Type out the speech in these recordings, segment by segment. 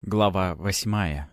Глава 8.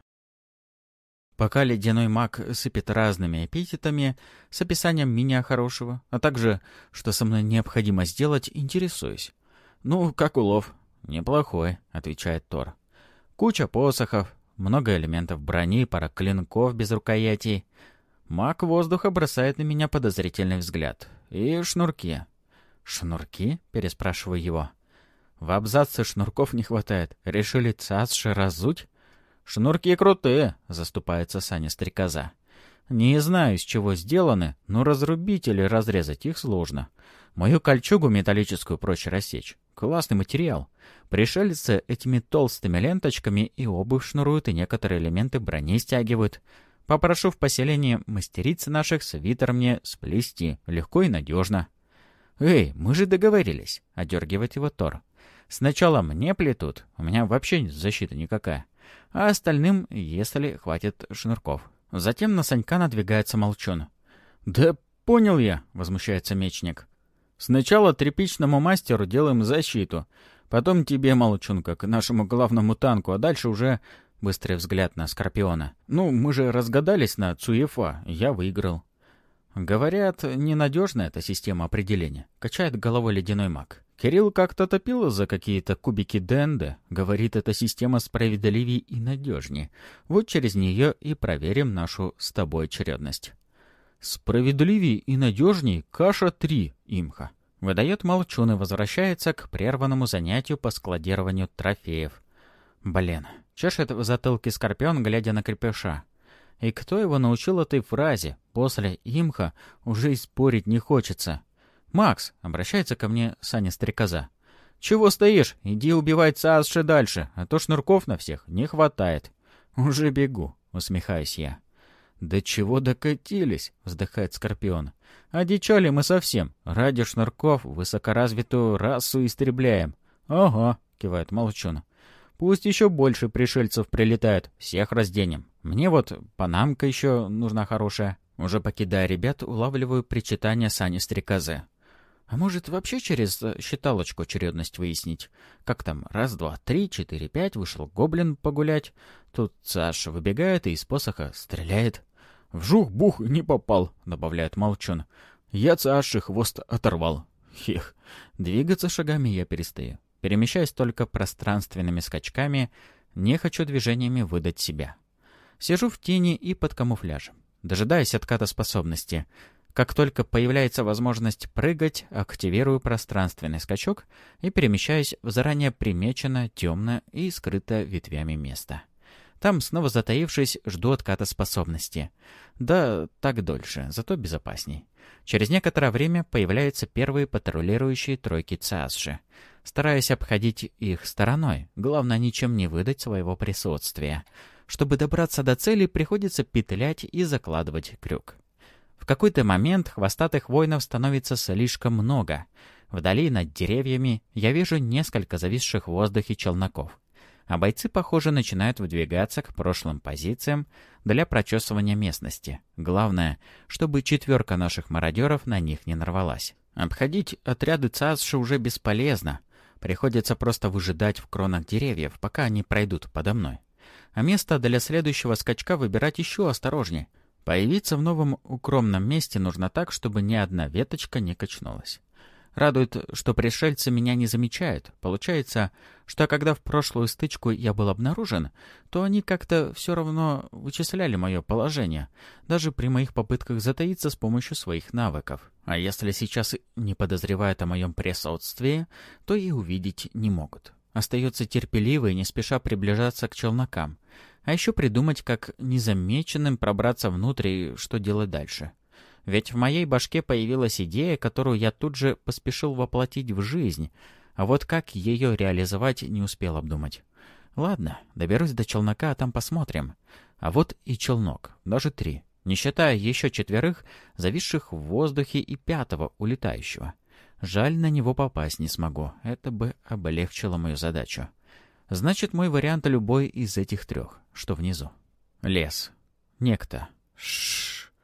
Пока ледяной маг сыпет разными эпитетами с описанием меня хорошего, а также, что со мной необходимо сделать, интересуюсь. «Ну, как улов?» «Неплохой», — отвечает Тор. «Куча посохов, много элементов брони, пара клинков без рукоятей. Маг воздуха бросает на меня подозрительный взгляд. И шнурки». «Шнурки?» — переспрашиваю его. «В абзаце шнурков не хватает. Решили цасши разуть?» «Шнурки крутые», — заступается Саня-стрекоза. «Не знаю, из чего сделаны, но разрубить или разрезать их сложно. Мою кольчугу металлическую проще рассечь. Классный материал. Пришельцы этими толстыми ленточками и обувь шнуруют, и некоторые элементы брони стягивают. Попрошу в поселении мастериц наших свитер мне сплести. Легко и надежно». «Эй, мы же договорились», — одергивает его Тор. «Сначала мне плетут, у меня вообще защита никакая, а остальным, если хватит шнурков». Затем на Санька надвигается Молчун. «Да понял я», — возмущается мечник. «Сначала тряпичному мастеру делаем защиту, потом тебе, Молчун, как нашему главному танку, а дальше уже...» Быстрый взгляд на Скорпиона. «Ну, мы же разгадались на Цуефа, я выиграл». «Говорят, ненадежная эта система определения», — качает головой ледяной маг. «Кирилл как-то топил за какие-то кубики ДНД. Говорит, эта система справедливее и надежнее. Вот через нее и проверим нашу с тобой очередность». «Справедливее и надежнее каша 3, имха», — выдает Молчун и возвращается к прерванному занятию по складированию трофеев. «Блин», — чешет в затылке Скорпион, глядя на крепыша. И кто его научил этой фразе? После имха уже и спорить не хочется. «Макс», — обращается ко мне Саня-стрекоза, — «чего стоишь? Иди убивай цасши дальше, а то шнурков на всех не хватает». «Уже бегу», — усмехаюсь я. «Да чего докатились?» — вздыхает Скорпион. «Одичали мы совсем. Ради шнурков высокоразвитую расу истребляем». «Ага», — кивает Молчун. «Пусть еще больше пришельцев прилетают, всех разденем. Мне вот панамка еще нужна хорошая». Уже покидая ребят, улавливаю причитание Сани-стрекозы. «А может, вообще через считалочку очередность выяснить? Как там, раз, два, три, четыре, пять, вышел гоблин погулять. Тут Саша выбегает и из посоха стреляет». «Вжух-бух, не попал», — добавляет Молчун. «Я Саши хвост оторвал». Хех, двигаться шагами я перестаю. Перемещаясь только пространственными скачками, не хочу движениями выдать себя. Сижу в тени и под камуфляжем, дожидаясь отката способности. Как только появляется возможность прыгать, активирую пространственный скачок и перемещаюсь в заранее примеченное, темное и скрытое ветвями место. Там, снова затаившись, жду отката способности. Да, так дольше, зато безопасней. Через некоторое время появляются первые патрулирующие тройки цасши. Стараюсь обходить их стороной, главное ничем не выдать своего присутствия. Чтобы добраться до цели, приходится петлять и закладывать крюк. В какой-то момент хвостатых воинов становится слишком много. Вдали, над деревьями, я вижу несколько зависших в воздухе челноков. А бойцы, похоже, начинают выдвигаться к прошлым позициям для прочесывания местности. Главное, чтобы четверка наших мародеров на них не нарвалась. Обходить отряды цасши уже бесполезно. Приходится просто выжидать в кронах деревьев, пока они пройдут подо мной. А место для следующего скачка выбирать еще осторожнее. Появиться в новом укромном месте нужно так, чтобы ни одна веточка не качнулась. Радует, что пришельцы меня не замечают. Получается, что когда в прошлую стычку я был обнаружен, то они как-то все равно вычисляли мое положение, даже при моих попытках затаиться с помощью своих навыков. А если сейчас не подозревают о моем присутствии, то и увидеть не могут. Остается терпеливо и не спеша приближаться к челнокам. А еще придумать, как незамеченным пробраться внутрь и что делать дальше. Ведь в моей башке появилась идея, которую я тут же поспешил воплотить в жизнь, а вот как ее реализовать не успел обдумать. Ладно, доберусь до челнока, а там посмотрим. А вот и челнок, даже 3, не считая еще 4, зависших в воздухе, и 5-го улетающего. Жаль, на него попасть не смогу, это бы облегчило мою задачу. Значит, мой вариант любой из этих 3, что внизу. Лес. Некто.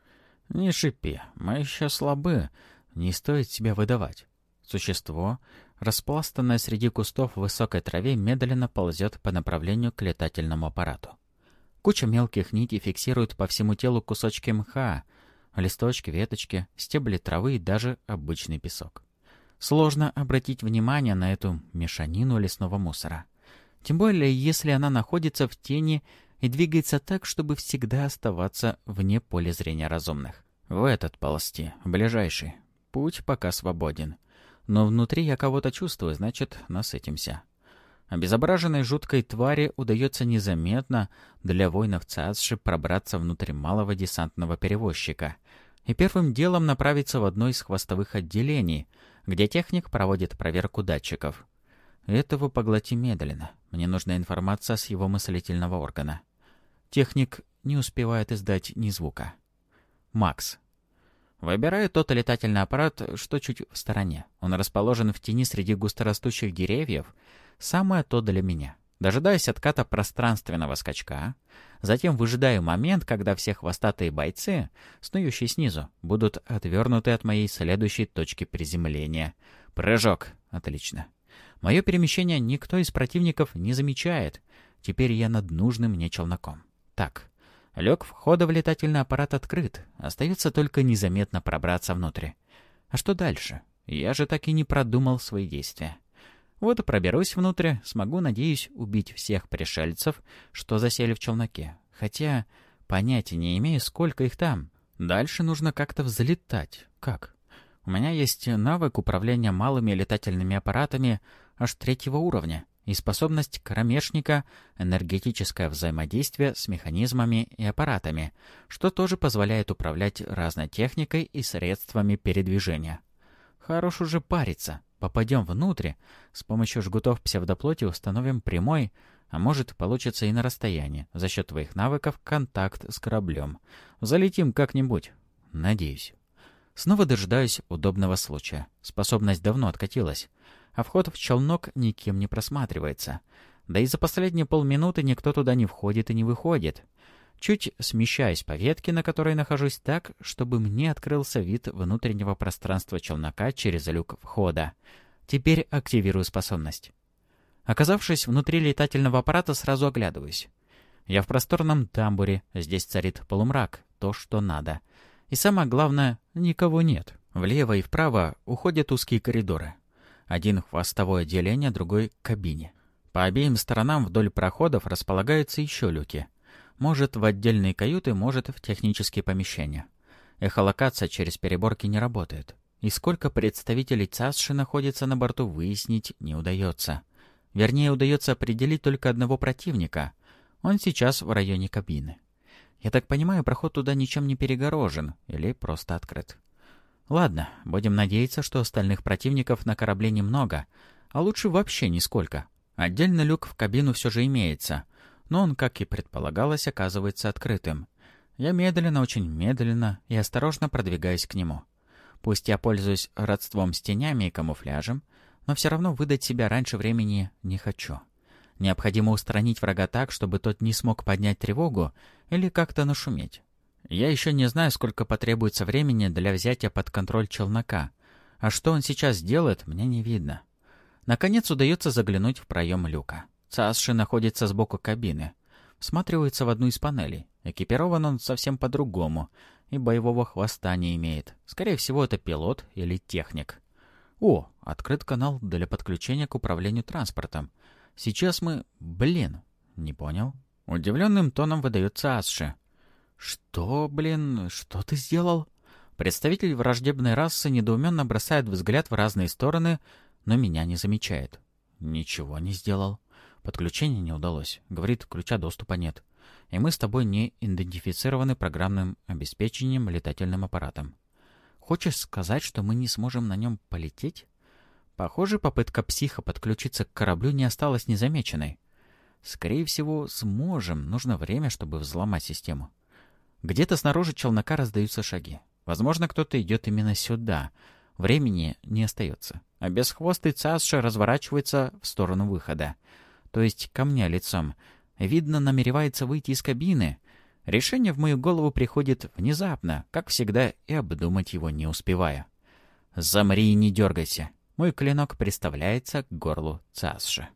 Не шипи, мы еще слабы, не стоит себя выдавать. Существо, распластанная среди кустов в высокой траве, медленно ползет по направлению к летательному аппарату. Куча мелких нитей фиксирует по всему телу кусочки мха, листочки, веточки, стебли травы и даже обычный песок. Сложно обратить внимание на эту мешанину лесного мусора. Тем более, если она находится в тени и двигается так, чтобы всегда оставаться вне поля зрения разумных. В этот ползти, ближайший. Путь пока свободен. Но внутри я кого-то чувствую, значит, насытимся. Обезображенной жуткой твари удается незаметно для воинов ЦАСШи пробраться внутрь малого десантного перевозчика и первым делом направиться в одно из хвостовых отделений, где техник проводит проверку датчиков. Этого поглоти медленно. Мне нужна информация с его мыслительного органа. Техник не успевает издать ни звука. Макс. Выбираю тот летательный аппарат, что чуть в стороне. Он расположен в тени среди густорастущих деревьев. Самое то для меня. Дожидаюсь отката пространственного скачка. Затем выжидаю момент, когда все хвостатые бойцы, снующие снизу, будут отвернуты от моей следующей точки приземления. Прыжок. Отлично. Мое перемещение никто из противников не замечает. Теперь я над нужным мне челноком. Так. Люк входа в летательный аппарат открыт. Остается только незаметно пробраться внутрь. А что дальше? Я же так и не продумал свои действия. Вот и проберусь внутрь, смогу, надеюсь, убить всех пришельцев, что засели в челноке. Хотя понятия не имею, сколько их там. Дальше нужно как-то взлетать. Как? У меня есть навык управления малыми летательными аппаратами аж 3-го уровня. И способность кромешника — энергетическое взаимодействие с механизмами и аппаратами, что тоже позволяет управлять разной техникой и средствами передвижения. Хорош уже париться. Попадем внутрь, с помощью жгутов псевдоплоти установим прямой, а может получится и на расстоянии, за счет твоих навыков контакт с кораблем. Залетим как-нибудь. Надеюсь. Снова дожидаюсь удобного случая. Способность давно откатилась. А вход в челнок никем не просматривается. Да и за последние полминуты никто туда не входит и не выходит. Чуть смещаюсь по ветке, на которой нахожусь, так, чтобы мне открылся вид внутреннего пространства челнока через люк входа. Теперь активирую способность. Оказавшись внутри летательного аппарата, сразу оглядываюсь. Я в просторном тамбуре, здесь царит полумрак, то, что надо. И самое главное, никого нет. Влево и вправо уходят узкие коридоры. Один хвостовое отделение, другой — кабине. По обеим сторонам вдоль проходов располагаются еще люки. Может, в отдельные каюты, может, в технические помещения. Эхолокация через переборки не работает. И сколько представителей ЦАСШи находится на борту, выяснить не удается. Вернее, удается определить только одного противника. Он сейчас в районе кабины. Я так понимаю, проход туда ничем не перегорожен или просто открыт. Ладно, будем надеяться, что остальных противников на корабле немного, а лучше вообще нисколько. Отдельный люк в кабину все же имеется, но он, как и предполагалось, оказывается открытым. Я медленно, очень медленно и осторожно продвигаюсь к нему. Пусть я пользуюсь родством с тенями и камуфляжем, но все равно выдать себя раньше времени не хочу. Необходимо устранить врага так, чтобы тот не смог поднять тревогу или как-то нашуметь. Я еще не знаю, сколько потребуется времени для взятия под контроль челнока, а что он сейчас делает, мне не видно. Наконец удается заглянуть в проем люка. ЦАСШи находится сбоку кабины. Всматривается в одну из панелей. Экипирован он совсем по-другому и боевого хвоста не имеет. Скорее всего, это пилот или техник. О, открыт канал для подключения к управлению транспортом. Сейчас мы... не понял. Удивленным тоном выдает ЦАСШи. «Что, что ты сделал?» Представитель враждебной расы недоуменно бросает взгляд в разные стороны, но меня не замечает. «Ничего не сделал. Подключение не удалось. Говорит, ключа доступа нет. И мы с тобой не идентифицированы программным обеспечением летательным аппаратом. Хочешь сказать, что мы не сможем на нем полететь?» Похоже, попытка психа подключиться к кораблю не осталась незамеченной. «Скорее всего, сможем. Нужно время, чтобы взломать систему». Где-то снаружи челнока раздаются шаги. Возможно, кто-то идет именно сюда. Времени не остается. А безхвостый ЦАСШи разворачивается в сторону выхода. То есть ко мне лицом. Видно, намеревается выйти из кабины. Решение в мою голову приходит внезапно, как всегда, и обдумать его не успевая. «Замри и не дергайся». Мой клинок приставляется к горлу Цааши.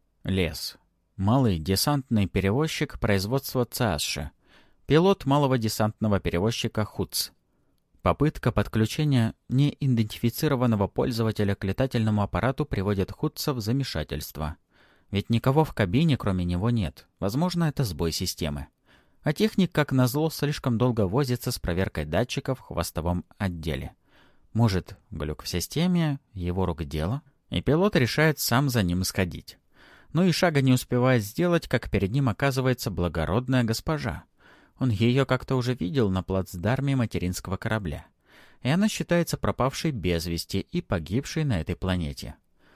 Лес. Малый десантный перевозчик производства Цааши. Пилот малого десантного перевозчика ХУЦ. Попытка подключения неидентифицированного пользователя к летательному аппарату приводит ХУЦа в замешательство. Ведь никого в кабине, кроме него, нет. Возможно, это сбой системы. А техник, как назло, слишком долго возится с проверкой датчиков в хвостовом отделе. Может, глюк в системе, его рук дело, и пилот решает сам за ним сходить. Ну и шага не успевает сделать, как перед ним оказывается благородная госпожа. Он ее как-то уже видел на плацдарме материнского корабля. И она считается пропавшей без вести и погибшей на этой планете.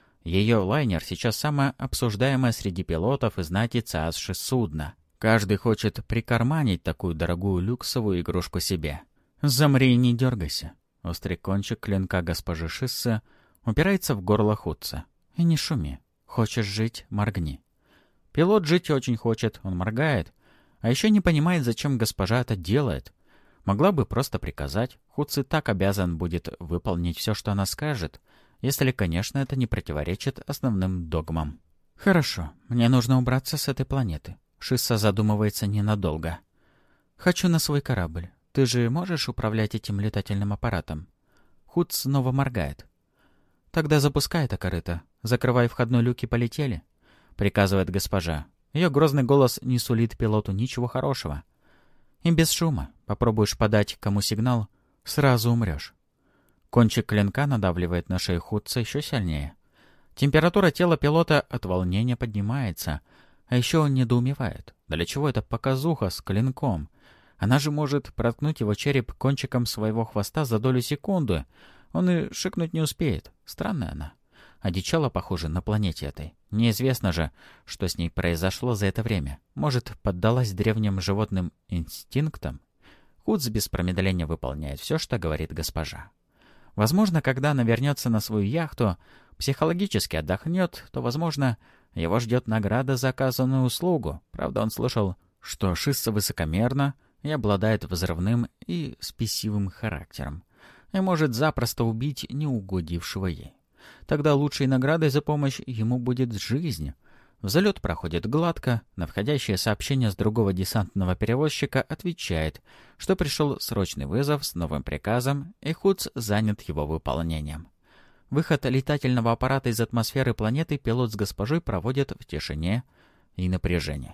Ее лайнер сейчас самое обсуждаемое среди пилотов и знати Цааши судно. Каждый хочет прикарманить такую дорогую люксовую игрушку себе. «Замри и не дергайся». Острый кончик клинка госпожи Шиссы упирается в горло ХУЦа. «И не шуми. Хочешь жить — моргни». Пилот жить очень хочет, он моргает. А еще не понимает, зачем госпожа это делает. Могла бы просто приказать. ХУЦ и так обязан будет выполнить все, что она скажет, если, конечно, это не противоречит основным догмам. «Хорошо, мне нужно убраться с этой планеты». Шисса задумывается ненадолго. «Хочу на свой корабль. Ты же можешь управлять этим летательным аппаратом?» ХУЦ снова моргает. «Тогда запускай это корыто. Закрывай входной люк и полетели», — приказывает госпожа. Ее грозный голос не сулит пилоту ничего хорошего. «И без шума. Попробуешь подать кому сигнал, сразу умрешь». Кончик клинка надавливает на шею ХУЦа еще сильнее. Температура тела пилота от волнения поднимается, а еще он недоумевает. Для чего эта показуха с клинком? Она же может проткнуть его череп кончиком своего хвоста за долю секунды. Он и шикнуть не успеет. Странная она. Одичала, похоже, на планете этой. Неизвестно же, что с ней произошло за это время. Может, поддалась древним животным инстинктам? ХУЦ без промедления выполняет все, что говорит госпожа. Возможно, когда она вернется на свою яхту, психологически отдохнет, то, возможно, его ждет награда за оказанную услугу. Правда, он слышал, что Шисса высокомерна и обладает взрывным и спесивым характером, и может запросто убить неугодившего ей. Тогда лучшей наградой за помощь ему будет жизнь. Взлет проходит гладко, на входящее сообщение с другого десантного перевозчика отвечает, что пришел срочный вызов с новым приказом, и ХУЦ занят его выполнением. Выход летательного аппарата из атмосферы планеты пилот с госпожой проводят в тишине и напряжении.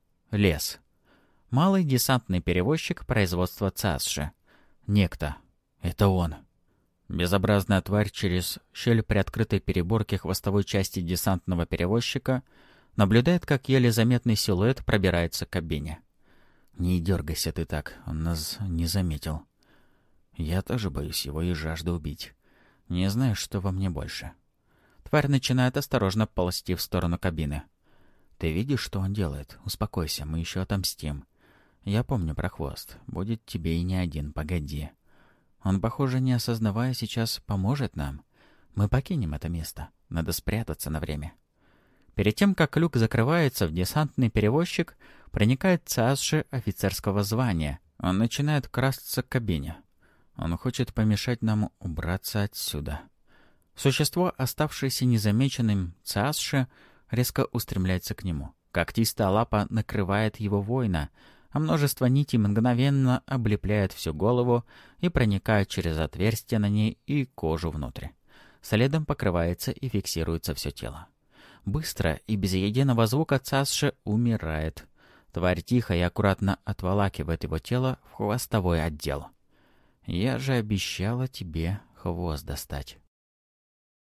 Лес. Малый десантный перевозчик производства Цааши. Некто. Это он. Безобразная тварь через щель приоткрытой переборки хвостовой части десантного перевозчика наблюдает, как еле заметный силуэт пробирается к кабине. «Не дергайся ты так, он нас не заметил. Я тоже боюсь его и жажду убить. Не знаю, что во мне больше». Тварь начинает осторожно ползти в сторону кабины. «Ты видишь, что он делает? Успокойся, мы еще отомстим. Я помню про хвост. Будет тебе и не один, погоди. Он, похоже, не осознавая сейчас, поможет нам. Мы покинем это место. Надо спрятаться на время». Перед тем, как люк закрывается, в десантный перевозчик проникает Цааши офицерского звания. Он начинает красться к кабине. Он хочет помешать нам убраться отсюда. Существо, оставшееся незамеченным Цааши, резко устремляется к нему. Когтистая лапа накрывает его воина, а множество нитей мгновенно облепляет всю голову и проникает через отверстие на ней и кожу внутрь. Следом покрывается и фиксируется все тело. Быстро и без единого звука Цааши умирает. Тварь тихо и аккуратно отволакивает его тело в хвостовой отдел. «Я же обещала тебе хвост достать».